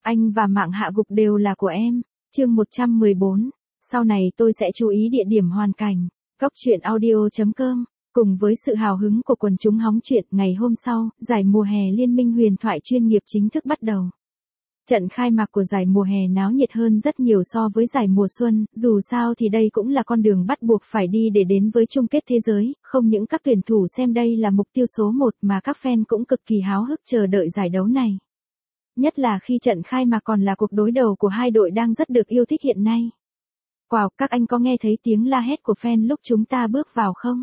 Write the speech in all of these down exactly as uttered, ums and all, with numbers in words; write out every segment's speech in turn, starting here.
Anh và mạng hạ gục đều là của em. Chương một trăm mười bốn. Sau này tôi sẽ chú ý địa điểm hoàn cảnh. Góc truyện audio chấm com. Cùng với sự hào hứng của quần chúng hóng chuyện, ngày hôm sau, giải mùa hè Liên minh huyền thoại chuyên nghiệp chính thức bắt đầu. Trận khai mạc của giải mùa hè náo nhiệt hơn rất nhiều so với giải mùa xuân, dù sao thì đây cũng là con đường bắt buộc phải đi để đến với chung kết thế giới, không những các tuyển thủ xem đây là mục tiêu số một mà các fan cũng cực kỳ háo hức chờ đợi giải đấu này. Nhất là khi trận khai mạc còn là cuộc đối đầu của hai đội đang rất được yêu thích hiện nay. Wow, các anh có nghe thấy tiếng la hét của fan lúc chúng ta bước vào không?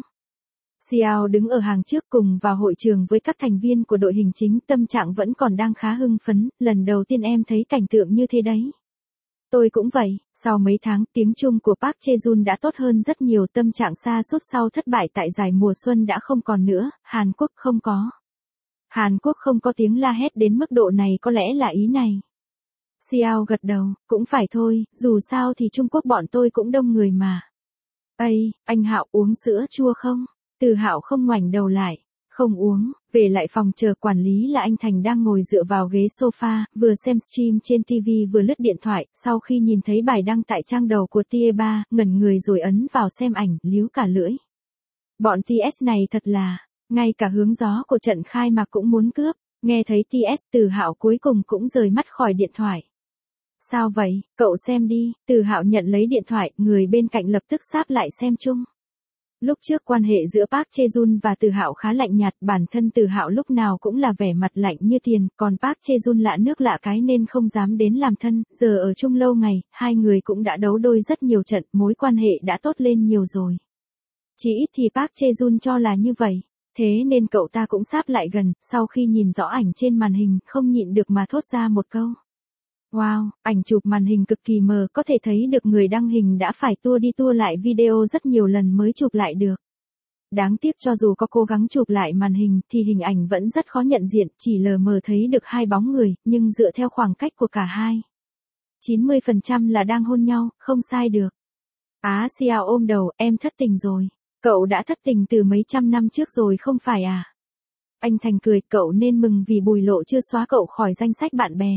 Xiao đứng ở hàng trước cùng vào hội trường với các thành viên của đội hình chính, tâm trạng vẫn còn đang khá hưng phấn, lần đầu tiên em thấy cảnh tượng như thế đấy. Tôi cũng vậy, sau mấy tháng tiếng Trung của Park Chae-jun đã tốt hơn rất nhiều, tâm trạng sa sút sau thất bại tại giải mùa xuân đã không còn nữa, Hàn Quốc không có. Hàn Quốc không có tiếng la hét đến mức độ này, có lẽ là ý này. Xiao gật đầu, cũng phải thôi, dù sao thì Trung Quốc bọn tôi cũng đông người mà. Ây, anh Hạo uống sữa chua không? Từ Hạo không ngoảnh đầu lại. Không uống. Về lại phòng chờ quản lý là anh Thành đang ngồi dựa vào ghế sofa, vừa xem stream trên ti vi vừa lướt điện thoại, sau khi nhìn thấy bài đăng tại trang đầu của T A ba, ngẩn người rồi ấn vào xem ảnh, líu cả lưỡi. Bọn tê ét này thật là, ngay cả hướng gió của trận khai mạc cũng muốn cướp. Nghe thấy tê ét, Từ Hạo cuối cùng cũng rời mắt khỏi điện thoại. Sao vậy, cậu xem đi. Từ Hạo nhận lấy điện thoại, người bên cạnh lập tức sáp lại xem chung. Lúc trước quan hệ giữa Park Chae-jun và Từ Hạo khá lạnh nhạt, bản thân Từ Hạo lúc nào cũng là vẻ mặt lạnh như tiền, còn Park Chae-jun lạ nước lạ cái nên không dám đến làm thân, giờ ở chung lâu ngày, hai người cũng đã đấu đôi rất nhiều trận, mối quan hệ đã tốt lên nhiều rồi. Chỉ ít thì Park Chae-jun cho là như vậy, thế nên cậu ta cũng sáp lại gần, sau khi nhìn rõ ảnh trên màn hình, không nhịn được mà thốt ra một câu. Wow, ảnh chụp màn hình cực kỳ mờ, có thể thấy được người đăng hình đã phải tua đi tua lại video rất nhiều lần mới chụp lại được. Đáng tiếc cho dù có cố gắng chụp lại màn hình thì hình ảnh vẫn rất khó nhận diện, chỉ lờ mờ thấy được hai bóng người, nhưng dựa theo khoảng cách của cả hai. chín mươi phần trăm là đang hôn nhau, không sai được. Á Xiao ôm đầu, em thất tình rồi. Cậu đã thất tình từ mấy trăm năm trước rồi không phải à? Anh Thành cười, cậu nên mừng vì Bùi Lộ chưa xóa cậu khỏi danh sách bạn bè.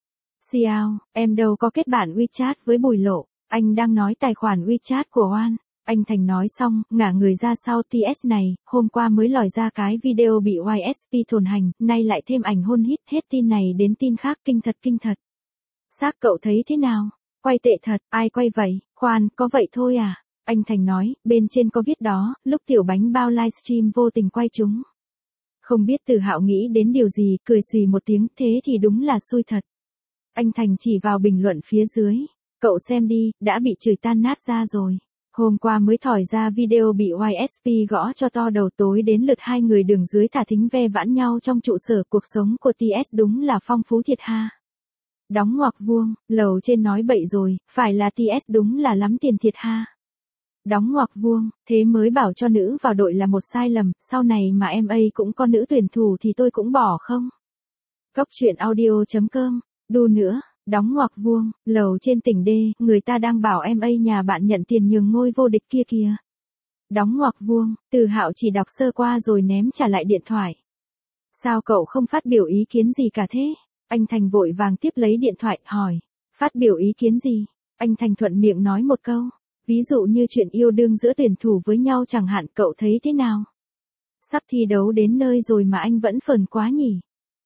Xiao, em đâu có kết bạn WeChat với Bùi Lộ, anh đang nói tài khoản WeChat của Oan. Anh Thành nói xong, ngả người ra sau tê ét này, hôm qua mới lòi ra cái video bị i ét pê thồn hành, nay lại thêm ảnh hôn hít, hết tin này đến tin khác, kinh thật kinh thật. Xác cậu thấy thế nào? Quay tệ thật, ai quay vậy? Khoan, có vậy thôi à? Anh Thành nói, bên trên có viết đó, lúc Tiểu Bánh Bao livestream vô tình quay chúng. Không biết Từ Hạo nghĩ đến điều gì, cười xùy một tiếng, thế thì đúng là xui thật. Anh Thành chỉ vào bình luận phía dưới. Cậu xem đi, đã bị chửi tan nát ra rồi. Hôm qua mới thỏi ra video bị i ét pê gõ cho to đầu, tối đến lượt hai người đường dưới thả thính ve vãn nhau trong trụ sở, cuộc sống của tê ét đúng là phong phú thiệt ha. Đóng ngoặc vuông, lầu trên nói bậy rồi, phải là tê ét đúng là lắm tiền thiệt ha. Đóng ngoặc vuông, thế mới bảo cho nữ vào đội là một sai lầm, sau này mà em ấy cũng có nữ tuyển thủ thì tôi cũng bỏ không. Góc truyện audio chấm com. Đu nữa, đóng ngoặc vuông, lầu trên tỉnh D, người ta đang bảo em ấy nhà bạn nhận tiền nhường ngôi vô địch kia kìa. Đóng ngoặc vuông, Từ Hạo chỉ đọc sơ qua rồi ném trả lại điện thoại. Sao cậu không phát biểu ý kiến gì cả thế? Anh Thành vội vàng tiếp lấy điện thoại, hỏi. Phát biểu ý kiến gì? Anh Thành thuận miệng nói một câu. Ví dụ như chuyện yêu đương giữa tuyển thủ với nhau chẳng hạn, cậu thấy thế nào? Sắp thi đấu đến nơi rồi mà anh vẫn phờn quá nhỉ?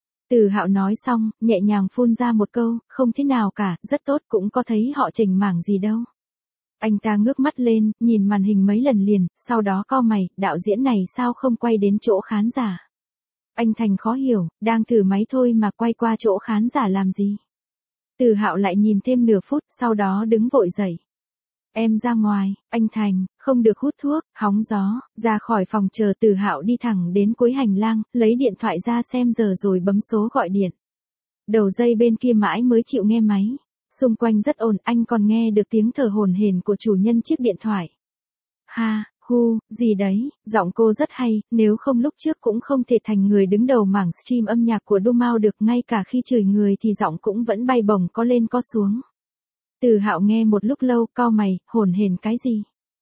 Từ Hạo nói xong, nhẹ nhàng phun ra một câu, không thế nào cả, rất tốt, cũng có thấy họ chỉnh mảng gì đâu. Anh ta ngước mắt lên, nhìn màn hình mấy lần liền, sau đó cau mày, đạo diễn này sao không quay đến chỗ khán giả? Anh Thành khó hiểu, đang thử máy thôi mà quay qua chỗ khán giả làm gì? Từ Hạo lại nhìn thêm nửa phút, sau đó đứng vội dậy. Em ra ngoài, anh Thành, không được hút thuốc, hóng gió, ra khỏi phòng chờ. Từ Hạo đi thẳng đến cuối hành lang, lấy điện thoại ra xem giờ rồi bấm số gọi điện. Đầu dây bên kia mãi mới chịu nghe máy. Xung quanh rất ồn, anh còn nghe được tiếng thở hổn hển của chủ nhân chiếc điện thoại. Ha, hu, gì đấy, giọng cô rất hay, nếu không lúc trước cũng không thể thành người đứng đầu mảng stream âm nhạc của Dumao được, ngay cả khi chửi người thì giọng cũng vẫn bay bổng có lên có xuống. Từ Hạo nghe một lúc lâu, cau mày, hổn hển cái gì?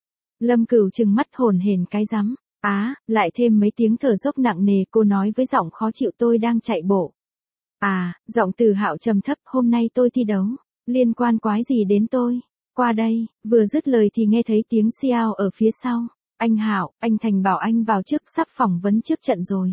Lâm Cửu trừng mắt, hổn hển cái rắm. Á, lại thêm mấy tiếng thở dốc nặng nề, cô nói với giọng khó chịu, tôi đang chạy bộ. À, giọng Từ Hạo trầm thấp, hôm nay tôi thi đấu. Liên quan quái gì đến tôi? Qua đây, vừa dứt lời thì nghe thấy tiếng xiao ở phía sau. Anh Hạo, anh Thành bảo anh vào trước, sắp phỏng vấn trước trận rồi.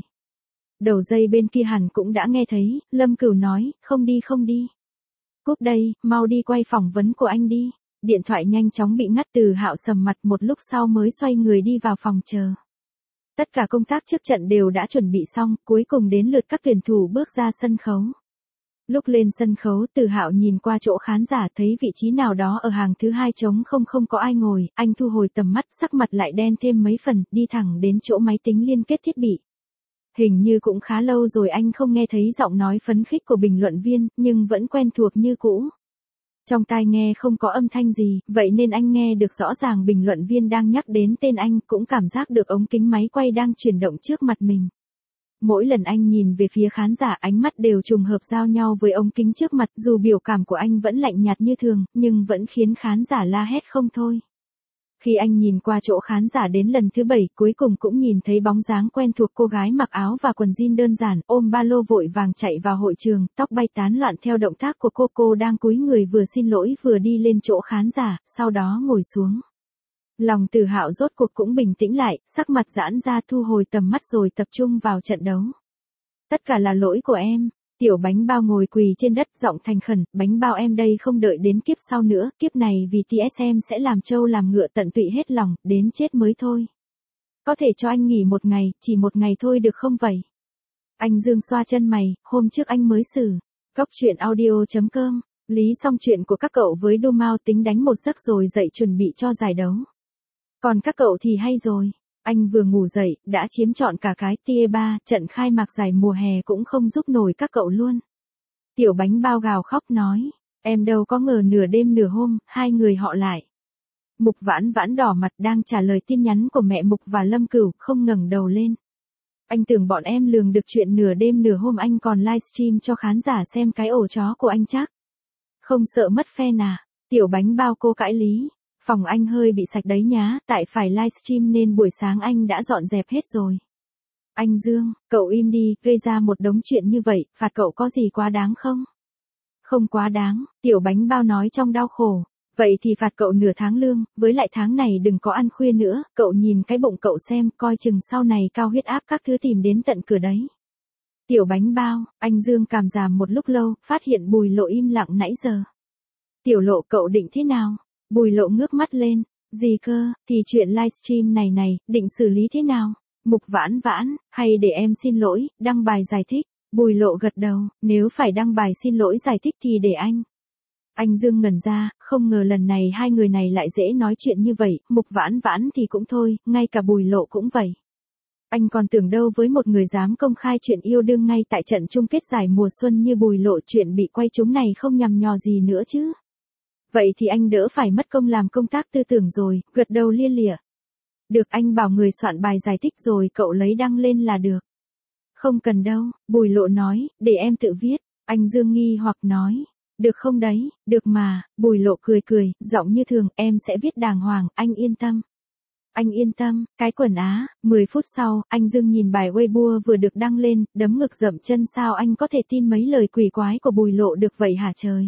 Đầu dây bên kia hẳn cũng đã nghe thấy, Lâm Cửu nói, không đi không đi. Cúp đây, mau đi quay phỏng vấn của anh đi. Điện thoại nhanh chóng bị ngắt. Từ Hạo sầm mặt, một lúc sau mới xoay người đi vào phòng chờ. Tất cả công tác trước trận đều đã chuẩn bị xong, cuối cùng đến lượt các tuyển thủ bước ra sân khấu. Lúc lên sân khấu, Từ Hạo nhìn qua chỗ khán giả, thấy vị trí nào đó ở hàng thứ hai trống không không có ai ngồi, anh thu hồi tầm mắt, sắc mặt lại đen thêm mấy phần, đi thẳng đến chỗ máy tính liên kết thiết bị. Hình như cũng khá lâu rồi anh không nghe thấy giọng nói phấn khích của bình luận viên, nhưng vẫn quen thuộc như cũ. Trong tai nghe không có âm thanh gì, vậy nên anh nghe được rõ ràng bình luận viên đang nhắc đến tên anh, cũng cảm giác được ống kính máy quay đang chuyển động trước mặt mình. Mỗi lần anh nhìn về phía khán giả, ánh mắt đều trùng hợp giao nhau với ống kính trước mặt, dù biểu cảm của anh vẫn lạnh nhạt như thường, nhưng vẫn khiến khán giả la hét không thôi. Khi anh nhìn qua chỗ khán giả đến lần thứ bảy, cuối cùng cũng nhìn thấy bóng dáng quen thuộc, cô gái mặc áo và quần jean đơn giản, ôm ba lô vội vàng chạy vào hội trường, tóc bay tán loạn theo động tác của cô. Cô đang cúi người vừa xin lỗi vừa đi lên chỗ khán giả, sau đó ngồi xuống. Lòng Từ Hạo rốt cuộc cũng bình tĩnh lại, sắc mặt giãn ra, thu hồi tầm mắt rồi tập trung vào trận đấu. Tất cả là lỗi của em. Tiểu Bánh Bao ngồi quỳ trên đất, giọng thành khẩn, Bánh Bao em đây không đợi đến kiếp sau nữa, kiếp này vì tê ét em sẽ làm trâu làm ngựa tận tụy hết lòng, đến chết mới thôi. Có thể cho anh nghỉ một ngày, chỉ một ngày thôi được không vậy? Anh Dương xoa chân mày, hôm trước anh mới xử. Góc chuyện audio chấm com, lý xong chuyện của các cậu với Đô Mao, tính đánh một giấc rồi dậy chuẩn bị cho giải đấu. Còn các cậu thì hay rồi. Anh vừa ngủ dậy, đã chiếm trọn cả cái tier ba, trận khai mạc giải mùa hè cũng không giúp nổi các cậu luôn. Tiểu Bánh Bao gào khóc nói, em đâu có ngờ nửa đêm nửa hôm, hai người họ lại. Mục Vãn Vãn đỏ mặt đang trả lời tin nhắn của mẹ Mục và Lâm Cửu, không ngẩng đầu lên. Anh tưởng bọn em lường được chuyện nửa đêm nửa hôm anh còn livestream cho khán giả xem cái ổ chó của anh chắc. Không sợ mất fan à? Tiểu Bánh Bao cô cãi lý. Phòng anh hơi bị sạch đấy nhá, tại phải livestream nên buổi sáng anh đã dọn dẹp hết rồi. Anh Dương, cậu im đi, gây ra một đống chuyện như vậy, phạt cậu có gì quá đáng không? Không quá đáng, Tiểu Bánh Bao nói trong đau khổ. Vậy thì phạt cậu nửa tháng lương, với lại tháng này đừng có ăn khuya nữa, cậu nhìn cái bụng cậu xem, coi chừng sau này cao huyết áp các thứ tìm đến tận cửa đấy. Tiểu Bánh Bao, anh Dương cảm giảm một lúc lâu, phát hiện Bùi Lộ im lặng nãy giờ. Tiểu Lộ, cậu định thế nào? Bùi Lộ ngước mắt lên, gì cơ, thì chuyện livestream này này, định xử lý thế nào? Mục Vãn Vãn, hay để em xin lỗi, đăng bài giải thích. Bùi Lộ gật đầu, nếu phải đăng bài xin lỗi giải thích thì để anh. Anh Dương ngẩn ra, không ngờ lần này hai người này lại dễ nói chuyện như vậy, Mục Vãn Vãn thì cũng thôi, ngay cả Bùi Lộ cũng vậy. Anh còn tưởng đâu với một người dám công khai chuyện yêu đương ngay tại trận chung kết giải mùa xuân như Bùi Lộ, chuyện bị quay trúng này không nhằm nhò gì nữa chứ. Vậy thì anh đỡ phải mất công làm công tác tư tưởng rồi, gật đầu lia lịa. Được, anh bảo người soạn bài giải thích rồi cậu lấy đăng lên là được. Không cần đâu, Bùi Lộ nói, để em tự viết. Anh Dương nghi hoặc nói, được không đấy, được mà. Bùi Lộ cười cười, giọng như thường, em sẽ viết đàng hoàng, anh yên tâm. Anh yên tâm, cái quần á. Mười phút sau, anh Dương nhìn bài Weibo vừa được đăng lên, đấm ngực dậm chân, sao anh có thể tin mấy lời quỷ quái của Bùi Lộ được vậy hả trời?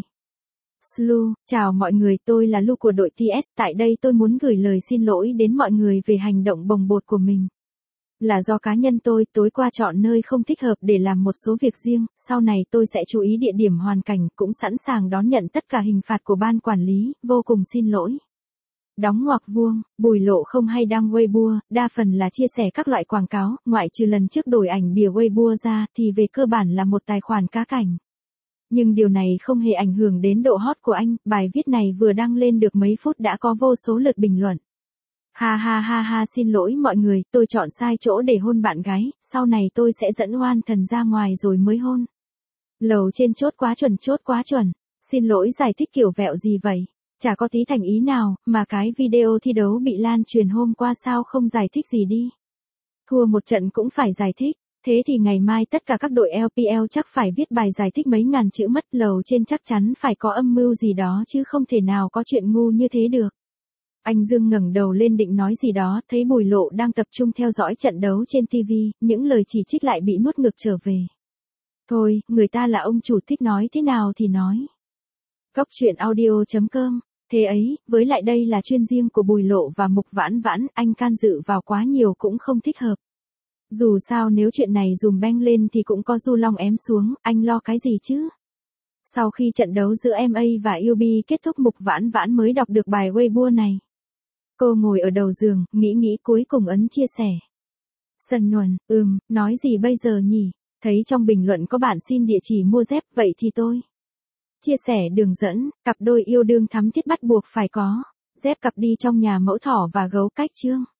Slu, chào mọi người, tôi là Lu của đội tê ét, tại đây tôi muốn gửi lời xin lỗi đến mọi người về hành động bồng bột của mình. Là do cá nhân tôi tối qua chọn nơi không thích hợp để làm một số việc riêng, sau này tôi sẽ chú ý địa điểm hoàn cảnh, cũng sẵn sàng đón nhận tất cả hình phạt của ban quản lý, vô cùng xin lỗi. Đóng ngoặc vuông, Bùi Lộ không hay đăng Weibo, đa phần là chia sẻ các loại quảng cáo, ngoại trừ lần trước đổi ảnh bìa Weibo ra thì về cơ bản là một tài khoản cá cảnh. Nhưng điều này không hề ảnh hưởng đến độ hot của anh, bài viết này vừa đăng lên được mấy phút đã có vô số lượt bình luận. Ha ha ha ha, xin lỗi mọi người, tôi chọn sai chỗ để hôn bạn gái, sau này tôi sẽ dẫn oan thần ra ngoài rồi mới hôn. Lầu trên chốt quá chuẩn, chốt quá chuẩn, xin lỗi giải thích kiểu vẹo gì vậy? Chả có tí thành ý nào, mà cái video thi đấu bị lan truyền hôm qua sao không giải thích gì đi. Thua một trận cũng phải giải thích. Thế thì ngày mai tất cả các đội lờ pê lờ chắc phải viết bài giải thích mấy ngàn chữ mất, lầu trên chắc chắn phải có âm mưu gì đó chứ không thể nào có chuyện ngu như thế được. Anh Dương ngẩng đầu lên định nói gì đó, thấy Bùi Lộ đang tập trung theo dõi trận đấu trên ti vi, những lời chỉ trích lại bị nuốt ngược trở về. Thôi, người ta là ông chủ thích nói thế nào thì nói. Góc chuyện audio chấm com. Thế ấy, với lại đây là chuyên riêng của Bùi Lộ và Mục Vãn Vãn, anh can dự vào quá nhiều cũng không thích hợp. Dù sao nếu chuyện này dùm beng lên thì cũng có Du Long ém xuống, anh lo cái gì chứ? Sau khi trận đấu giữa em a và u bê kết thúc, Mục Vãn Vãn mới đọc được bài Weibo này. Cô ngồi ở đầu giường, nghĩ nghĩ cuối cùng ấn chia sẻ. Sần Nuần, ừm, nói gì bây giờ nhỉ? Thấy trong bình luận có bạn xin địa chỉ mua dép, vậy thì tôi chia sẻ đường dẫn, cặp đôi yêu đương thắm thiết bắt buộc phải có dép cặp đi trong nhà mẫu thỏ và gấu cách chương.